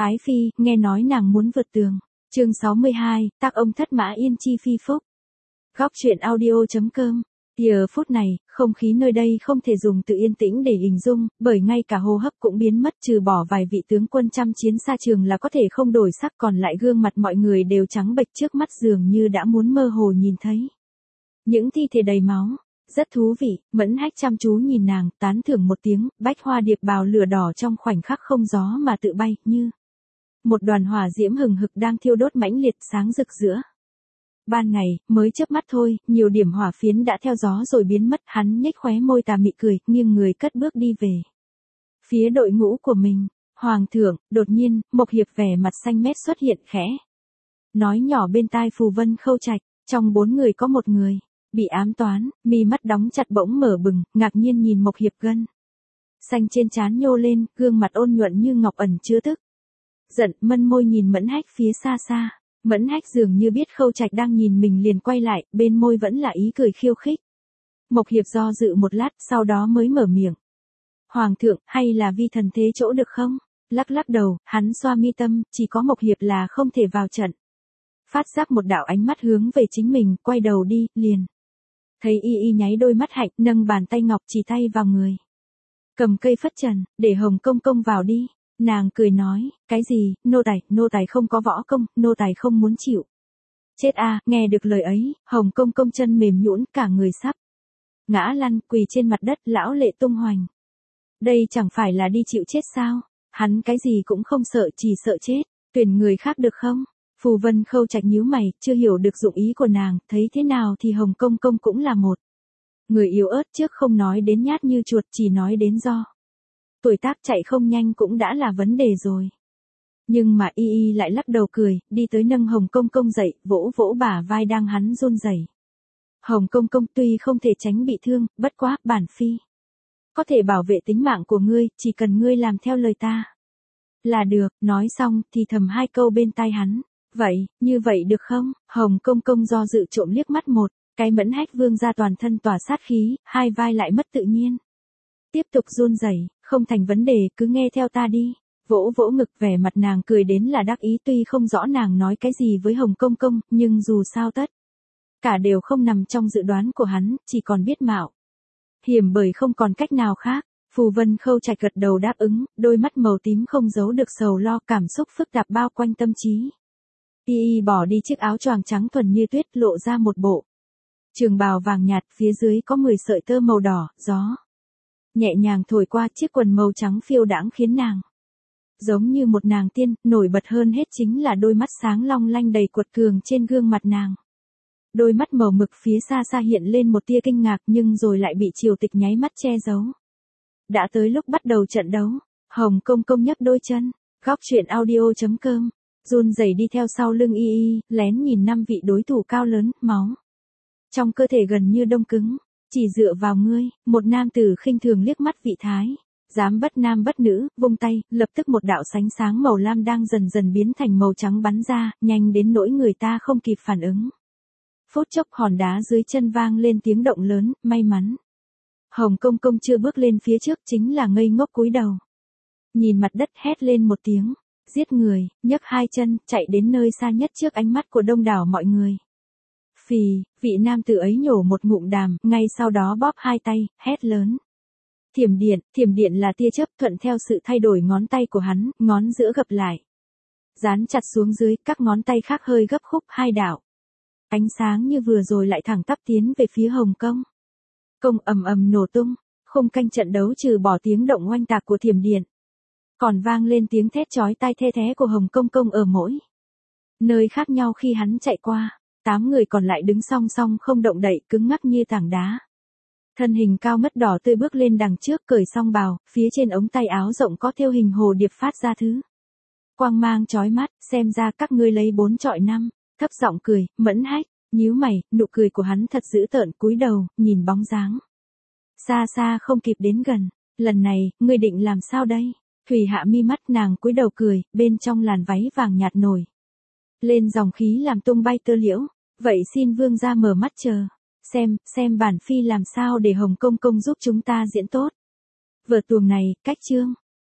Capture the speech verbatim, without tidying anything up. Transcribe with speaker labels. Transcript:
Speaker 1: Ái phi, nghe nói nàng muốn vượt tường. Chương sáu mươi hai, tác ông thất mã yên chi phi phúc. Góc truyện audio.com. Giờ phút này, không khí nơi đây không thể dùng từ yên tĩnh để hình dung, bởi ngay cả hô hấp cũng biến mất, trừ bỏ vài vị tướng quân chăm chiến xa trường là có thể không đổi sắc, còn lại gương mặt mọi người đều trắng bệch, trước mắt dường như đã muốn mơ hồ nhìn thấy những thi thể đầy máu. Rất thú vị. Mẫn Hách chăm chú nhìn nàng, tán thưởng một tiếng. Bách hoa điệp bào lửa đỏ trong khoảnh khắc không gió mà tự bay, như một đoàn hỏa diễm hừng hực đang thiêu đốt mãnh liệt, sáng rực giữa ban ngày. Mới chớp mắt thôi, nhiều điểm hỏa phiến đã theo gió rồi biến mất. Hắn nhếch khóe môi tà mị cười, nghiêng người cất bước đi về phía đội ngũ của mình. Hoàng thượng. Đột nhiên, Mộc Hiệp vẻ mặt xanh mét xuất hiện, khẽ nói nhỏ bên tai Phù Vân Khâu Trạch. Trong bốn người có một người bị ám toán. Mi mắt đóng chặt bỗng mở bừng, ngạc nhiên nhìn Mộc Hiệp, gân xanh trên trán nhô lên, gương mặt ôn nhuận như ngọc ẩn chứa tức giận, mân môi nhìn Mẫn Hách phía xa xa. Mẫn Hách dường như biết Khâu Trạch đang nhìn mình liền quay lại, bên môi vẫn là ý cười khiêu khích. Mộc Hiệp do dự một lát, sau đó mới mở miệng. Hoàng thượng, hay là vi thần thế chỗ được không? Lắc lắc đầu, hắn xoa mi tâm, chỉ có Mộc Hiệp là không thể vào trận. Phát giác một đạo ánh mắt hướng về chính mình, quay đầu đi, liền thấy y y nháy đôi mắt hạnh, nâng bàn tay ngọc chỉ tay vào người. Cầm cây phất trần, để Hồng Công Công vào đi. Nàng cười nói, cái gì, nô tài, nô tài không có võ công, nô tài không muốn chịu chết a. Nghe được lời ấy, Hồng Công Công chân mềm nhũn, cả người sắp ngã lăn, quỳ trên mặt đất, lão lệ tung hoành. Đây chẳng phải là đi chịu chết sao? Hắn cái gì cũng không sợ, chỉ sợ chết. Tuyển người khác được không? Phù Vân Khâu Trạch nhíu mày, chưa hiểu được dụng ý của nàng, thấy thế nào thì Hồng Công Công cũng là một người yếu ớt, trước không nói đến nhát như chuột, chỉ nói đến do tuổi tác chạy không nhanh cũng đã là vấn đề rồi. Nhưng mà y y lại lắc đầu cười, đi tới nâng Hồng Công Công dậy, vỗ vỗ bả vai đang hắn run rẩy. Hồng Công Công, tuy không thể tránh bị thương, bất quá, bản phi có thể bảo vệ tính mạng của ngươi, chỉ cần ngươi làm theo lời ta là được. Nói xong, thì thầm hai câu bên tai hắn. Vậy, như vậy được không? Hồng Công Công do dự trộm liếc mắt một cái Mẫn Hách vương ra, toàn thân tỏa sát khí, hai vai lại mất tự nhiên. Tiếp tục run rẩy, không thành vấn đề, cứ nghe theo ta đi. Vỗ vỗ ngực, vẻ mặt nàng cười đến là đắc ý, tuy không rõ nàng nói cái gì với Hồng Công Công, nhưng dù sao tất cả đều không nằm trong dự đoán của hắn, chỉ còn biết mạo hiểm bởi không còn cách nào khác. Phù Vân Khâu Trạch gật đầu đáp ứng, đôi mắt màu tím không giấu được sầu lo, cảm xúc phức tạp bao quanh tâm trí. Y y bỏ đi chiếc áo choàng trắng thuần như tuyết, lộ ra một bộ trường bào vàng nhạt, phía dưới có mười sợi tơ màu đỏ, gió nhẹ nhàng thổi qua, chiếc quần màu trắng phiêu đãng khiến nàng giống như một nàng tiên. Nổi bật hơn hết chính là đôi mắt sáng long lanh đầy cuột cường trên gương mặt nàng. Đôi mắt màu mực phía xa xa hiện lên một tia kinh ngạc, nhưng rồi lại bị Triều Tịch nháy mắt che giấu. Đã tới lúc bắt đầu trận đấu. Hồng Công Công nhấc đôi chân, góc truyện audio.com, run rẩy đi theo sau lưng y y, lén nhìn năm vị đối thủ cao lớn, máu trong cơ thể gần như đông cứng. Chỉ dựa vào ngươi. Một nam tử khinh thường liếc mắt vị thái dám bất nam bất nữ, vung tay, lập tức một đạo sánh sáng màu lam đang dần dần biến thành màu trắng bắn ra, nhanh đến nỗi người ta không kịp phản ứng. Phút chốc hòn đá dưới chân vang lên tiếng động lớn, may mắn Hồng Công Công chưa bước lên phía trước, chính là ngây ngốc cúi đầu nhìn mặt đất, hét lên một tiếng giết người, nhấc hai chân, chạy đến nơi xa nhất trước ánh mắt của đông đảo mọi người. Phì, vị nam tử ấy nhổ một ngụm đàm, ngay sau đó bóp hai tay, hét lớn. Thiểm điện. Thiểm điện là tia chớp, thuận theo sự thay đổi ngón tay của hắn, ngón giữa gập lại, dán chặt xuống dưới, các ngón tay khác hơi gấp khúc, hai đạo ánh sáng như vừa rồi lại thẳng tắp tiến về phía Hồng Công Công. Ầm ầm nổ tung, khung canh trận đấu trừ bỏ tiếng động oanh tạc của thiểm điện, còn vang lên tiếng thét chói tai the thé của Hồng Công Công ở mỗi nơi khác nhau khi hắn chạy qua. Tám người còn lại đứng song song không động đậy, cứng ngắc như tảng đá. Thân hình cao ngất đỏ tươi bước lên đằng trước, cởi song bào, phía trên ống tay áo rộng có thêu hình hồ điệp phát ra thứ quang mang chói mắt. Xem ra các ngươi lấy bốn trọi năm. Thấp giọng cười. Mẫn Hách nhíu mày, nụ cười của hắn thật dữ tợn, cúi đầu nhìn bóng dáng xa xa không kịp đến gần. Lần này, ngươi định làm sao đây? Thủy hạ mi mắt, nàng cúi đầu cười, bên trong làn váy vàng nhạt nổi lên dòng khí làm tung bay tơ liễu. Vậy xin vương gia mở mắt chờ xem, xem bản phi làm sao để Hồng Công Công giúp chúng ta diễn tốt vở tuồng này. Cách chương